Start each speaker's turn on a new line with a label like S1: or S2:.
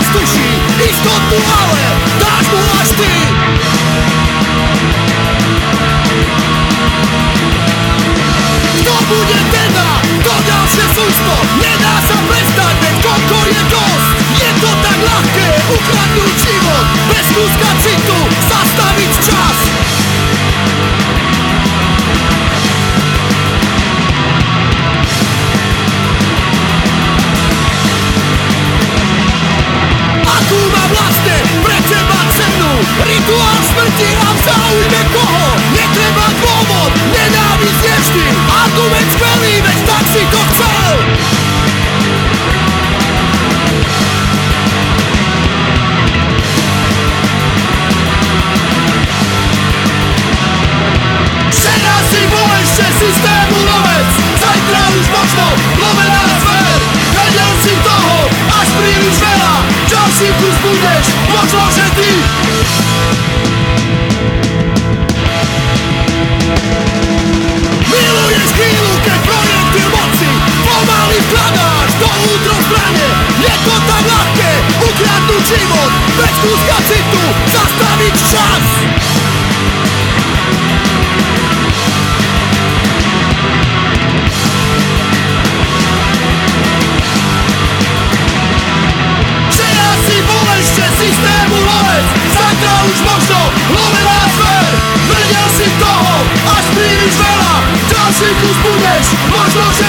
S1: tuší istotu, ale dáš mu až ty. Kto bude teda to ďalšie sústo? Nedá sa prestať, veď koľko je dosť. Je to tak ľahké ukradnúť život, bez kúska citu zastaviť čas. Akú má vlastne pre teba cenu? Rituál smrti a v záujme koho? Netreba dôvod, nenávisť je vždy argument skvelý, veď tak si to chcel. Včera si bol ešte systému lovec, zajtra už možno lovená zver. Vedel si toho až príliš veľa, ďalší kus budeš, možno že ty. Miluješ chvíľu, keď projektil moci pomaly vkladáš do útro zbrane. Je to tak ľahké ukradnúť život, bez kúska citu zastaviť čas. Včera si bol ešte systému lovec, zajtra už možno lovená zver. Vedel si toho až príliš veľa, ďalší kus budeš, možno